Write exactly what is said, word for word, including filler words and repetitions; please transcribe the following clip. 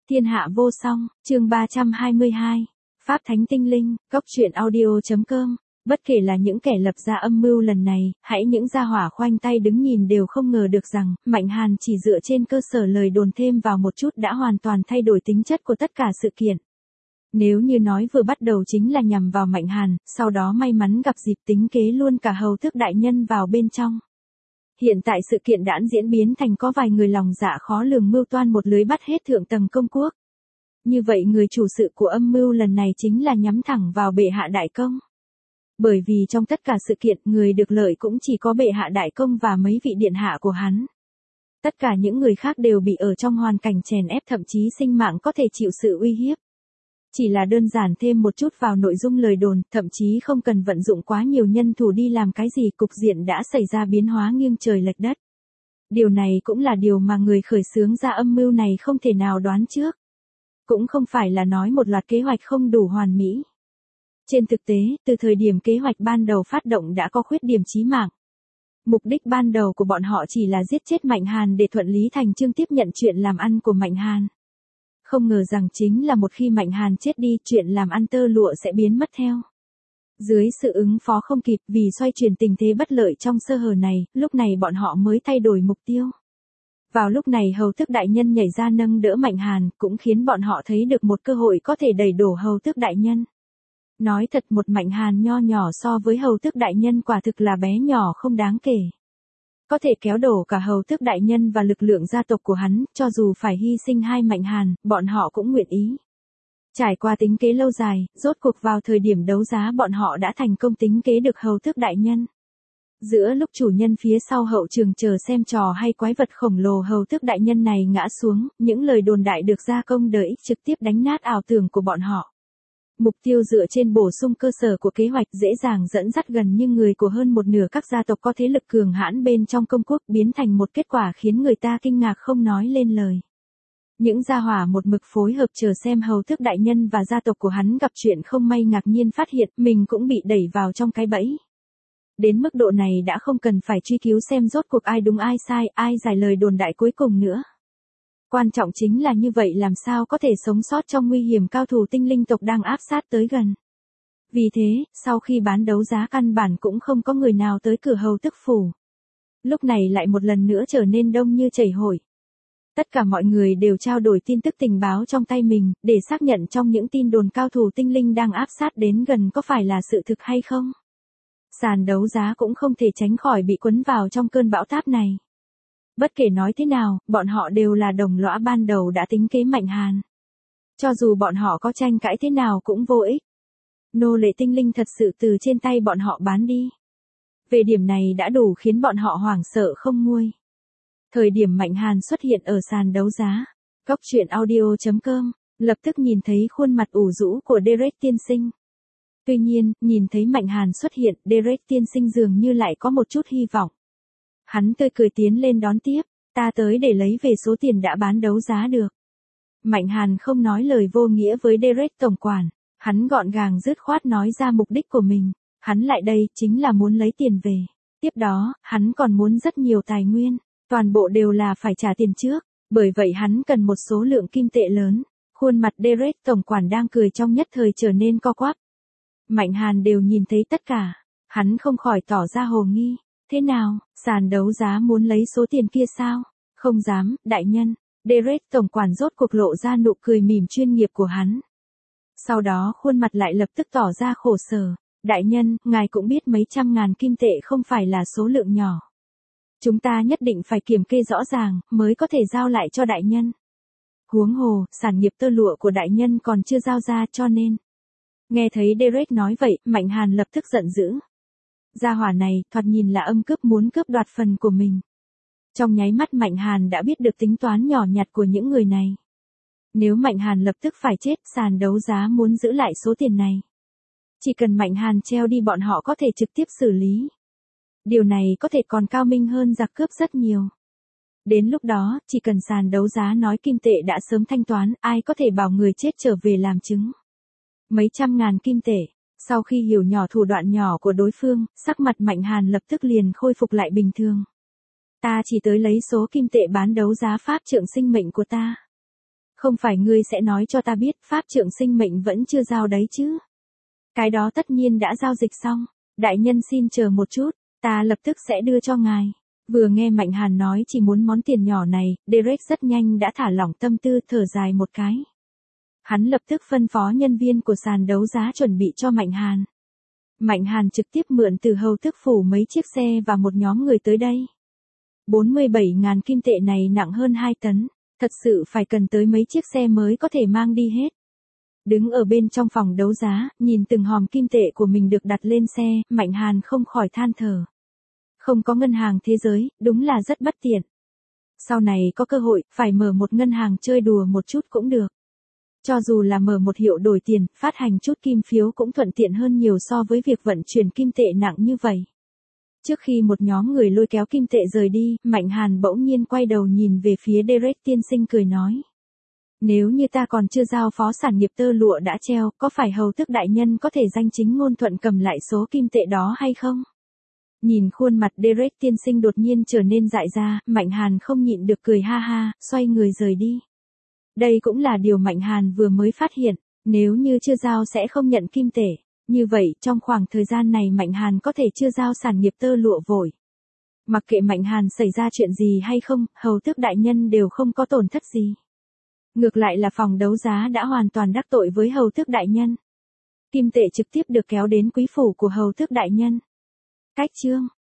Thiên hạ vô song, chương ba trăm hai mươi hai. Pháp Thánh Tinh Linh, Cốc truyện audio.com. Bất kể là những kẻ lập ra âm mưu lần này, hãy những gia hỏa khoanh tay đứng nhìn đều không ngờ được rằng, Mạnh Hàn chỉ dựa trên cơ sở lời đồn thêm vào một chút đã hoàn toàn thay đổi tính chất của tất cả sự kiện. Nếu như nói vừa bắt đầu chính là nhằm vào Mạnh Hàn, sau đó may mắn gặp dịp tính kế luôn cả hầu tước đại nhân vào bên trong. Hiện tại sự kiện đã diễn biến thành có vài người lòng dạ khó lường mưu toan một lưới bắt hết thượng tầng công quốc. Như vậy người chủ sự của âm mưu lần này chính là nhắm thẳng vào bệ hạ đại công. Bởi vì trong tất cả sự kiện người được lợi cũng chỉ có bệ hạ đại công và mấy vị điện hạ của hắn. Tất cả những người khác đều bị ở trong hoàn cảnh chèn ép, thậm chí sinh mạng có thể chịu sự uy hiếp. Chỉ là đơn giản thêm một chút vào nội dung lời đồn, thậm chí không cần vận dụng quá nhiều nhân thủ đi làm cái gì, cục diện đã xảy ra biến hóa nghiêng trời lệch đất. Điều này cũng là điều mà người khởi xướng ra âm mưu này không thể nào đoán trước. Cũng không phải là nói một loạt kế hoạch không đủ hoàn mỹ. Trên thực tế, từ thời điểm kế hoạch ban đầu phát động đã có khuyết điểm chí mạng. Mục đích ban đầu của bọn họ chỉ là giết chết Mạnh Hàn để thuận lý thành chương tiếp nhận chuyện làm ăn của Mạnh Hàn. Không ngờ rằng chính là một khi Mạnh Hàn chết đi, chuyện làm ăn tơ lụa sẽ biến mất theo. Dưới sự ứng phó không kịp vì xoay chuyển tình thế bất lợi trong sơ hở này, lúc này bọn họ mới thay đổi mục tiêu. Vào lúc này hầu tước đại nhân nhảy ra nâng đỡ Mạnh Hàn, cũng khiến bọn họ thấy được một cơ hội có thể đẩy đổ hầu tước đại nhân. Nói thật, một Mạnh Hàn nho nhỏ so với hầu tước đại nhân quả thực là bé nhỏ không đáng kể. Có thể kéo đổ cả hầu tước đại nhân và lực lượng gia tộc của hắn, cho dù phải hy sinh hai Mạnh Hàn, bọn họ cũng nguyện ý. Trải qua tính kế lâu dài, rốt cuộc vào thời điểm đấu giá bọn họ đã thành công tính kế được hầu tước đại nhân. Giữa lúc chủ nhân phía sau hậu trường chờ xem trò hay quái vật khổng lồ hầu tước đại nhân này ngã xuống, những lời đồn đại được gia công đợi ích trực tiếp đánh nát ảo tưởng của bọn họ. Mục tiêu dựa trên bổ sung cơ sở của kế hoạch dễ dàng dẫn dắt gần như người của hơn một nửa các gia tộc có thế lực cường hãn bên trong công quốc, biến thành một kết quả khiến người ta kinh ngạc không nói lên lời. Những gia hỏa một mực phối hợp chờ xem hầu tước đại nhân và gia tộc của hắn gặp chuyện không may ngạc nhiên phát hiện mình cũng bị đẩy vào trong cái bẫy. Đến mức độ này đã không cần phải truy cứu xem rốt cuộc ai đúng ai sai, ai giải lời đồn đại cuối cùng nữa. Quan trọng chính là như vậy làm sao có thể sống sót trong nguy hiểm cao thủ tinh linh tộc đang áp sát tới gần. Vì thế, sau khi bán đấu giá căn bản cũng không có người nào tới cửa hầu tước phủ. Lúc này lại một lần nữa trở nên đông như chảy hội. Tất cả mọi người đều trao đổi tin tức tình báo trong tay mình, để xác nhận trong những tin đồn cao thủ tinh linh đang áp sát đến gần có phải là sự thực hay không. Sàn đấu giá cũng không thể tránh khỏi bị cuốn vào trong cơn bão táp này. Bất kể nói thế nào, bọn họ đều là đồng lõa ban đầu đã tính kế Mạnh Hàn. Cho dù bọn họ có tranh cãi thế nào cũng vô ích. Nô lệ tinh linh thật sự từ trên tay bọn họ bán đi. Về điểm này đã đủ khiến bọn họ hoảng sợ không nguôi. Thời điểm Mạnh Hàn xuất hiện ở sàn đấu giá, Cốc truyện audio.com, lập tức nhìn thấy khuôn mặt ủ rũ của Derek tiên sinh. Tuy nhiên, nhìn thấy Mạnh Hàn xuất hiện, Derek tiên sinh dường như lại có một chút hy vọng. Hắn tươi cười tiến lên đón tiếp, ta tới để lấy về số tiền đã bán đấu giá được. Mạnh Hàn không nói lời vô nghĩa với Derek tổng quản, hắn gọn gàng dứt khoát nói ra mục đích của mình, hắn lại đây chính là muốn lấy tiền về. Tiếp đó, hắn còn muốn rất nhiều tài nguyên, toàn bộ đều là phải trả tiền trước, bởi vậy hắn cần một số lượng kim tệ lớn. Khuôn mặt Derek tổng quản đang cười trong nhất thời trở nên co quắp. Mạnh Hàn đều nhìn thấy tất cả, hắn không khỏi tỏ ra hồ nghi. Thế nào, sàn đấu giá muốn lấy số tiền kia sao? Không dám, đại nhân. Derek tổng quản rốt cuộc lộ ra nụ cười mỉm chuyên nghiệp của hắn. Sau đó khuôn mặt lại lập tức tỏ ra khổ sở. Đại nhân, ngài cũng biết mấy trăm ngàn kim tệ không phải là số lượng nhỏ. Chúng ta nhất định phải kiểm kê rõ ràng, mới có thể giao lại cho đại nhân. Huống hồ, sản nghiệp tơ lụa của đại nhân còn chưa giao ra cho nên. Nghe thấy Derek nói vậy, Mạnh Hàn lập tức giận dữ. Gia hỏa này, thoạt nhìn là âm cướp muốn cướp đoạt phần của mình. Trong nháy mắt Mạnh Hàn đã biết được tính toán nhỏ nhặt của những người này. Nếu Mạnh Hàn lập tức phải chết, sàn đấu giá muốn giữ lại số tiền này. Chỉ cần Mạnh Hàn treo đi bọn họ có thể trực tiếp xử lý. Điều này có thể còn cao minh hơn giặc cướp rất nhiều. Đến lúc đó, chỉ cần sàn đấu giá nói kim tệ đã sớm thanh toán, ai có thể bảo người chết trở về làm chứng. Mấy trăm ngàn kim tệ. Sau khi hiểu nhỏ thủ đoạn nhỏ của đối phương, sắc mặt Mạnh Hàn lập tức liền khôi phục lại bình thường. Ta chỉ tới lấy số kim tệ bán đấu giá pháp trượng sinh mệnh của ta. Không phải ngươi sẽ nói cho ta biết pháp trượng sinh mệnh vẫn chưa giao đấy chứ? Cái đó tất nhiên đã giao dịch xong. Đại nhân xin chờ một chút, ta lập tức sẽ đưa cho ngài. Vừa nghe Mạnh Hàn nói chỉ muốn món tiền nhỏ này, Derek rất nhanh đã thả lỏng tâm tư, thở dài một cái. Hắn lập tức phân phó nhân viên của sàn đấu giá chuẩn bị cho Mạnh Hàn. Mạnh Hàn trực tiếp mượn từ hầu tước phủ mấy chiếc xe và một nhóm người tới đây. bốn mươi bảy nghìn kim tệ này nặng hơn hai tấn, thật sự phải cần tới mấy chiếc xe mới có thể mang đi hết. Đứng ở bên trong phòng đấu giá, nhìn từng hòm kim tệ của mình được đặt lên xe, Mạnh Hàn không khỏi than thở. Không có ngân hàng thế giới, đúng là rất bất tiện. Sau này có cơ hội, phải mở một ngân hàng chơi đùa một chút cũng được. Cho dù là mở một hiệu đổi tiền, phát hành chút kim phiếu cũng thuận tiện hơn nhiều so với việc vận chuyển kim tệ nặng như vậy. Trước khi một nhóm người lôi kéo kim tệ rời đi, Mạnh Hàn bỗng nhiên quay đầu nhìn về phía Derek tiên sinh cười nói. Nếu như ta còn chưa giao phó sản nghiệp tơ lụa đã treo, có phải hầu tước đại nhân có thể danh chính ngôn thuận cầm lại số kim tệ đó hay không? Nhìn khuôn mặt Derek tiên sinh đột nhiên trở nên dại ra, Mạnh Hàn không nhịn được cười ha ha, xoay người rời đi. Đây cũng là điều Mạnh Hàn vừa mới phát hiện, nếu như chưa giao sẽ không nhận kim tệ. Như vậy, trong khoảng thời gian này Mạnh Hàn có thể chưa giao sản nghiệp tơ lụa vội. Mặc kệ Mạnh Hàn xảy ra chuyện gì hay không, hầu tước đại nhân đều không có tổn thất gì. Ngược lại là phòng đấu giá đã hoàn toàn đắc tội với hầu tước đại nhân. Kim tệ trực tiếp được kéo đến quý phủ của hầu tước đại nhân. Cách chương